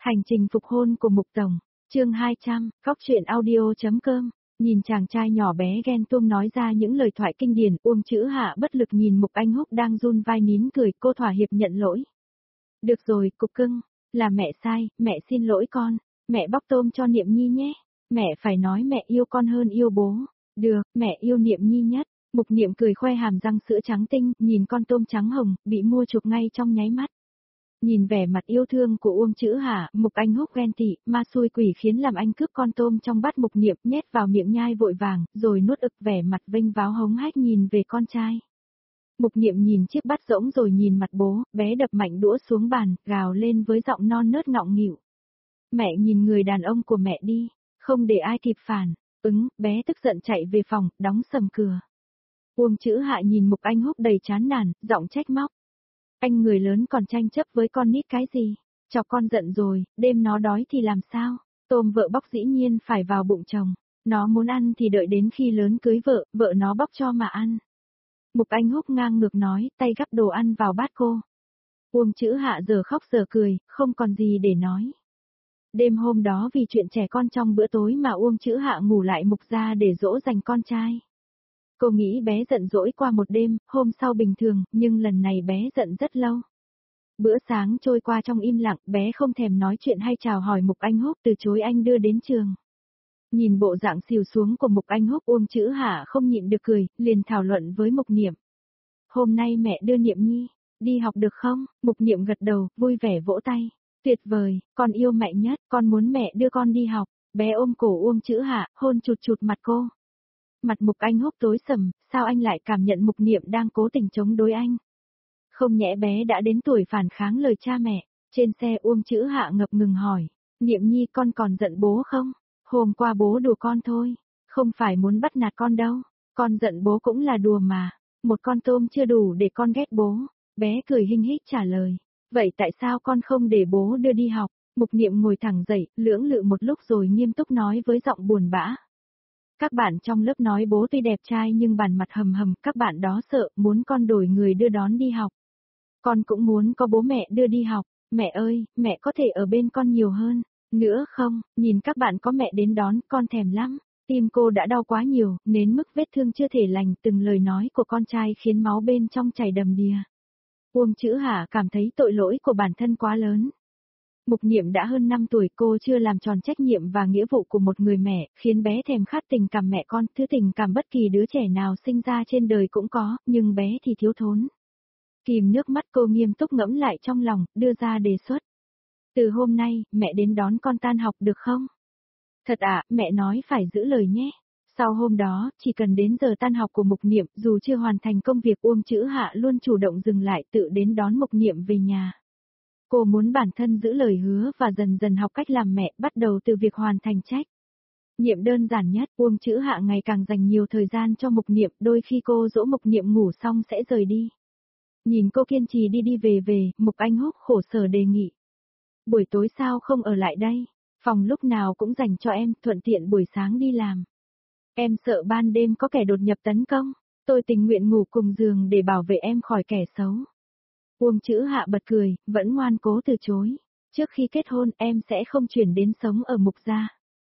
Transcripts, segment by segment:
Hành trình phục hôn của Mục Tổng, chương 200, góc truyện audio.com. Nhìn chàng trai nhỏ bé ghen tuông nói ra những lời thoại kinh điển, Uông Chữ Hạ bất lực nhìn Mục Anh Húc đang run vai nín cười, cô thỏa hiệp nhận lỗi. Được rồi, cục cưng, là mẹ sai, mẹ xin lỗi con, mẹ bóc tôm cho Niệm Nhi nhé, mẹ phải nói mẹ yêu con hơn yêu bố, được, mẹ yêu Niệm Nhi nhất. Mục Niệm cười khoe hàm răng sữa trắng tinh, nhìn con tôm trắng hồng, bị mua chuộc ngay trong nháy mắt. Nhìn vẻ mặt yêu thương của Uông Chữ Hạ, Mục Anh Húc ghen tị, ma xui quỷ khiến làm anh cướp con tôm trong bát Mục Niệm nhét vào miệng nhai vội vàng, rồi nuốt ực vẻ mặt vênh váo hống hách nhìn về con trai. Mục Niệm nhìn chiếc bát rỗng rồi nhìn mặt bố, bé đập mạnh đũa xuống bàn, gào lên với giọng non nớt ngọng nghịu. Mẹ nhìn người đàn ông của mẹ đi, không để ai kịp phản, bé tức giận chạy về phòng, đóng sầm cửa. Uông Chữ Hạ nhìn Mục Anh Húc đầy chán nản, giọng trách móc. Anh người lớn còn tranh chấp với con nít cái gì? Chọc con giận rồi, đêm nó đói thì làm sao? Tôm vợ bóc dĩ nhiên phải vào bụng chồng. Nó muốn ăn thì đợi đến khi lớn cưới vợ, vợ nó bóc cho mà ăn. Mục Anh Húc ngang ngược nói, tay gắp đồ ăn vào bát cô. Uông Chữ Hạ giờ khóc giờ cười, không còn gì để nói. Đêm hôm đó vì chuyện trẻ con trong bữa tối mà Uông Chữ Hạ ngủ lại Mục gia để dỗ dành con trai. Cô nghĩ bé giận dỗi qua một đêm, hôm sau bình thường, nhưng lần này bé giận rất lâu. Bữa sáng trôi qua trong im lặng, bé không thèm nói chuyện hay chào hỏi Mục Anh Húc, từ chối anh đưa đến trường. Nhìn bộ dạng xìu xuống của Mục Anh Húc, Uông Chữ Hạ không nhịn được cười, liền thảo luận với Mục Niệm. Hôm nay mẹ đưa Niệm Nhi, đi học được không? Mục Niệm gật đầu, vui vẻ vỗ tay. Tuyệt vời, con yêu mẹ nhất, con muốn mẹ đưa con đi học. Bé ôm cổ Uông Chữ Hạ, hôn chụt chụt mặt cô. Mặt Mục Anh Húc tối sầm, sao anh lại cảm nhận Mục Niệm đang cố tình chống đối anh? Không nhẽ bé đã đến tuổi phản kháng lời cha mẹ. Trên xe Uông Chữ Hạ ngập ngừng hỏi, Niệm Nhi con còn giận bố không? Hôm qua bố đùa con thôi, không phải muốn bắt nạt con đâu, con giận bố cũng là đùa mà, một con tôm chưa đủ để con ghét bố. Bé cười hinh hích trả lời, vậy tại sao con không để bố đưa đi học? Mục Niệm ngồi thẳng dậy, lưỡng lự một lúc rồi nghiêm túc nói với giọng buồn bã. Các bạn trong lớp nói bố tuy đẹp trai nhưng bản mặt hầm hầm, các bạn đó sợ, muốn con đổi người đưa đón đi học. Con cũng muốn có bố mẹ đưa đi học, mẹ ơi, mẹ có thể ở bên con nhiều hơn, nữa không, nhìn các bạn có mẹ đến đón, con thèm lắm. Tim cô đã đau quá nhiều, đến mức vết thương chưa thể lành, từng lời nói của con trai khiến máu bên trong chảy đầm đìa. Uông Chữ Hạ cảm thấy tội lỗi của bản thân quá lớn. Mục Niệm đã hơn 5 tuổi, cô chưa làm tròn trách nhiệm và nghĩa vụ của một người mẹ, khiến bé thèm khát tình cảm mẹ con, thứ tình cảm bất kỳ đứa trẻ nào sinh ra trên đời cũng có, nhưng bé thì thiếu thốn. Kìm nước mắt cô nghiêm túc ngẫm lại trong lòng, đưa ra đề xuất. Từ hôm nay, mẹ đến đón con tan học được không? Thật ạ, mẹ nói phải giữ lời nhé. Sau hôm đó, chỉ cần đến giờ tan học của Mục Niệm, dù chưa hoàn thành công việc, Uông Chữ Hạ luôn chủ động dừng lại tự đến đón Mục Niệm về nhà. Cô muốn bản thân giữ lời hứa và dần dần học cách làm mẹ, bắt đầu từ việc hoàn thành trách nhiệm đơn giản nhất. Uông Chữ Hạ ngày càng dành nhiều thời gian cho Mục Niệm, đôi khi cô dỗ Mục Niệm ngủ xong sẽ rời đi. Nhìn cô kiên trì đi về, Mục Anh Húc khổ sở đề nghị. Buổi tối sao không ở lại đây? Phòng lúc nào cũng dành cho em, thuận tiện buổi sáng đi làm. Em sợ ban đêm có kẻ đột nhập tấn công, tôi tình nguyện ngủ cùng giường để bảo vệ em khỏi kẻ xấu. Uông Chữ Hạ bật cười, vẫn ngoan cố từ chối. Trước khi kết hôn em sẽ không chuyển đến sống ở Mục gia.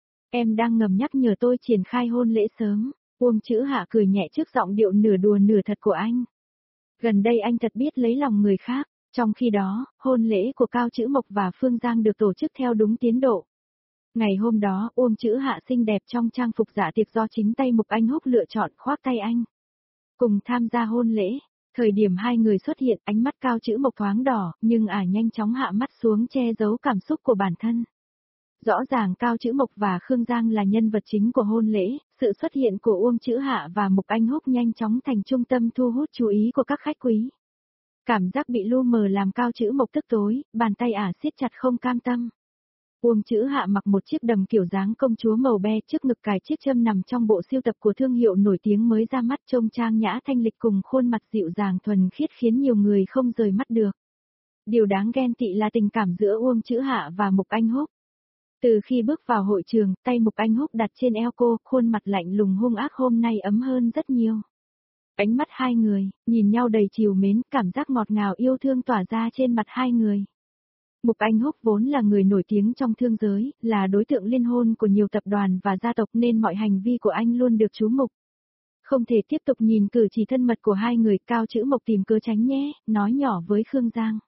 Em đang ngầm nhắc nhở tôi triển khai hôn lễ sớm. Uông Chữ Hạ cười nhẹ trước giọng điệu nửa đùa nửa thật của anh. Gần đây anh thật biết lấy lòng người khác. Trong khi đó, hôn lễ của Cao Chữ Mộc và Phương Giang được tổ chức theo đúng tiến độ. Ngày hôm đó, Uông Chữ Hạ xinh đẹp trong trang phục dạ tiệc do chính tay Mục Anh Húc lựa chọn, khoác tay anh. Cùng tham gia hôn lễ. Thời điểm hai người xuất hiện, ánh mắt Cao Chữ Mộc thoáng đỏ, nhưng nhanh chóng hạ mắt xuống che giấu cảm xúc của bản thân. Rõ ràng Cao Chữ Mộc và Khương Giang là nhân vật chính của hôn lễ, sự xuất hiện của Uông Chữ Hạ và Mục Anh Húc nhanh chóng thành trung tâm thu hút chú ý của các khách quý. Cảm giác bị lu mờ làm Cao Chữ Mộc tức tối, bàn tay siết chặt không cam tâm. Uông Chữ Hạ mặc một chiếc đầm kiểu dáng công chúa màu be, trước ngực cài chiếc châm nằm trong bộ sưu tập của thương hiệu nổi tiếng mới ra mắt, trông trang nhã thanh lịch cùng khuôn mặt dịu dàng thuần khiết khiến nhiều người không rời mắt được. Điều đáng ghen tị là tình cảm giữa Uông Chữ Hạ và Mục Anh Húc. Từ khi bước vào hội trường, tay Mục Anh Húc đặt trên eo cô, khuôn mặt lạnh lùng hung ác hôm nay ấm hơn rất nhiều. Ánh mắt hai người, nhìn nhau đầy trìu mến, cảm giác ngọt ngào yêu thương tỏa ra trên mặt hai người. Mục Anh Húc vốn là người nổi tiếng trong thương giới, là đối tượng liên hôn của nhiều tập đoàn và gia tộc nên mọi hành vi của anh luôn được chú mục. Không thể tiếp tục nhìn cử chỉ thân mật của hai người, Cao Chữ Mộc tìm cớ tránh nhé, nói nhỏ với Khương Giang.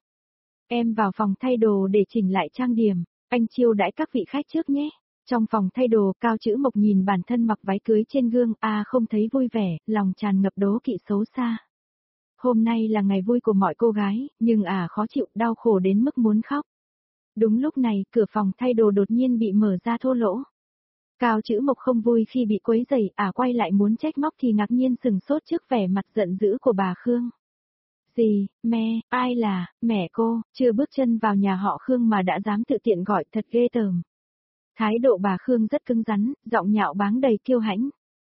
Em vào phòng thay đồ để chỉnh lại trang điểm, anh chiêu đãi các vị khách trước nhé. Trong phòng thay đồ, Cao Chữ Mộc nhìn bản thân mặc váy cưới trên gương, không thấy vui vẻ, lòng tràn ngập đố kỵ xấu xa. Hôm nay là ngày vui của mọi cô gái, nhưng khó chịu, đau khổ đến mức muốn khóc. Đúng lúc này, cửa phòng thay đồ đột nhiên bị mở ra thô lỗ. Cao Chữ Mộc không vui khi bị quấy rầy, quay lại muốn trách móc thì ngạc nhiên sừng sốt trước vẻ mặt giận dữ của bà Khương. Gì, ai là, mẹ cô, chưa bước chân vào nhà họ Khương mà đã dám tự tiện gọi, thật ghê tởm. Thái độ bà Khương rất cứng rắn, giọng nhạo báng đầy kiêu hãnh.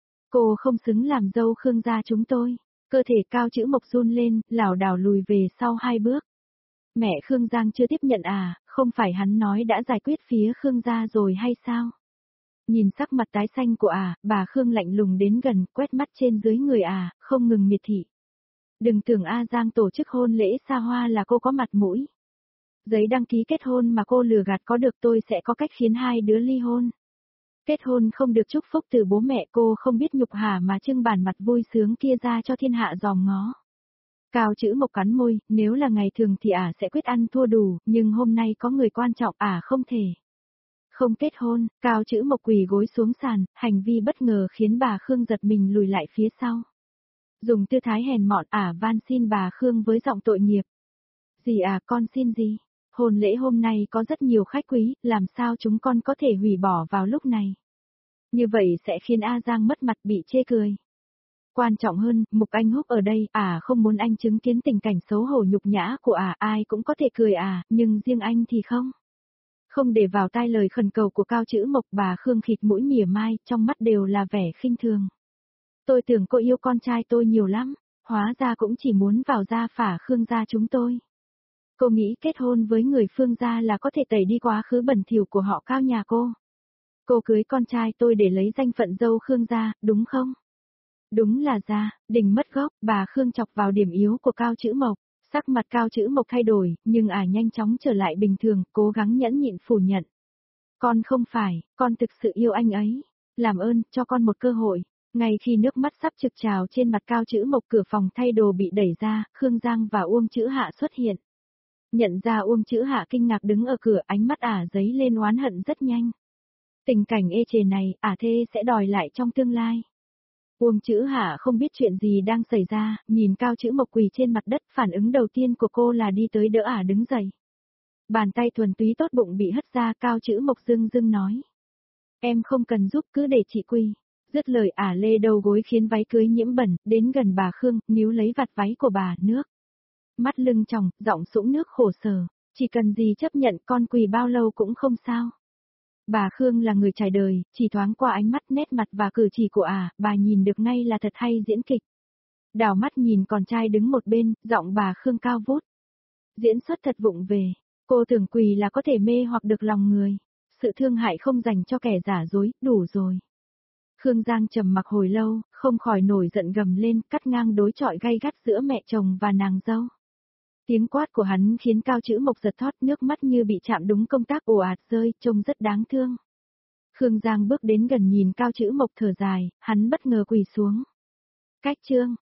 Cô không xứng làm dâu Khương gia chúng tôi. Cơ thể Cao Chữ Mộc run lên, lảo đảo lùi về sau 2 bước. Mẹ Khương Giang chưa tiếp nhận không phải hắn nói đã giải quyết phía Khương gia rồi hay sao? Nhìn sắc mặt tái xanh của bà Khương lạnh lùng đến gần, quét mắt trên dưới người không ngừng miệt thị. Đừng tưởng Giang tổ chức hôn lễ xa hoa là cô có mặt mũi. Giấy đăng ký kết hôn mà cô lừa gạt có được, tôi sẽ có cách khiến hai đứa ly hôn. Kết hôn không được chúc phúc từ bố mẹ, cô không biết nhục hả mà trưng bản mặt vui sướng kia ra cho thiên hạ dòm ngó. Cao Chữ Mộc cắn môi, nếu là ngày thường thì sẽ quyết ăn thua đủ, nhưng hôm nay có người quan trọng không thể. Không kết hôn, Cao Chữ Mộc quỳ gối xuống sàn, hành vi bất ngờ khiến bà Khương giật mình lùi lại phía sau. Dùng tư thái hèn mọn van xin bà Khương với giọng tội nghiệp. Gì con xin gì? Hôn lễ hôm nay có rất nhiều khách quý, làm sao chúng con có thể hủy bỏ vào lúc này? Như vậy sẽ khiến Giang mất mặt bị chê cười. Quan trọng hơn, Mục Anh Húc ở đây, không muốn anh chứng kiến tình cảnh xấu hổ nhục nhã của ai cũng có thể cười nhưng riêng anh thì không. Không để vào tai lời khẩn cầu của Cao Chữ Mộc, bà Khương khịt mũi mỉa mai, trong mắt đều là vẻ khinh thường. Tôi tưởng cô yêu con trai tôi nhiều lắm, hóa ra cũng chỉ muốn vào gia phả Khương gia chúng tôi. Cô nghĩ kết hôn với người Phương gia là có thể tẩy đi quá khứ bẩn thỉu của họ Cao nhà cô. Cô cưới con trai tôi để lấy danh phận dâu Khương gia, đúng không? Đúng là đình mất gốc, bà Khương chọc vào điểm yếu của Cao Chữ Mộc. Sắc mặt Cao Chữ Mộc thay đổi, nhưng nhanh chóng trở lại bình thường, cố gắng nhẫn nhịn phủ nhận. Con không phải, con thực sự yêu anh ấy. Làm ơn, cho con một cơ hội. Ngay khi nước mắt sắp trực trào trên mặt Cao Chữ Mộc, cửa phòng thay đồ bị đẩy ra, Khương Giang và Uông Chữ Hạ xuất hiện. Nhận ra Uông Chữ Hạ kinh ngạc đứng ở cửa, ánh mắt giấy lên oán hận rất nhanh. Tình cảnh ê chề này, thê sẽ đòi lại trong tương lai. Uông Chữ Hạ không biết chuyện gì đang xảy ra, nhìn Cao Chữ Mộc quỳ trên mặt đất, phản ứng đầu tiên của cô là đi tới đỡ đứng dậy. Bàn tay thuần túy tốt bụng bị hất ra, Cao Chữ Mộc dưng dưng nói. Em không cần giúp, cứ để chị quỳ. Dứt lời lê đầu gối khiến váy cưới nhiễm bẩn, đến gần bà Khương, níu lấy vạt váy của bà, nước. Mắt lưng tròng, giọng sũng nước khổ sở. Chỉ cần gì chấp nhận, con quỳ bao lâu cũng không sao. Bà Khương là người trải đời, chỉ thoáng qua ánh mắt, nét mặt và cử chỉ của bà nhìn được ngay là thật hay diễn kịch. Đảo mắt nhìn con trai đứng một bên, giọng bà Khương cao vút. Diễn xuất thật vụng về, cô tưởng quỳ là có thể mê hoặc được lòng người. Sự thương hại không dành cho kẻ giả dối, đủ rồi. Khương Giang trầm mặc hồi lâu, không khỏi nổi giận gầm lên, cắt ngang đối chọi gay gắt giữa mẹ chồng và nàng dâu. Tiếng quát của hắn khiến Cao Chữ Mộc giật thót, nước mắt như bị chạm đúng công tắc ồ ạt rơi, trông rất đáng thương. Khương Giang bước đến gần nhìn Cao Chữ Mộc thở dài, hắn bất ngờ quỳ xuống. Cách chương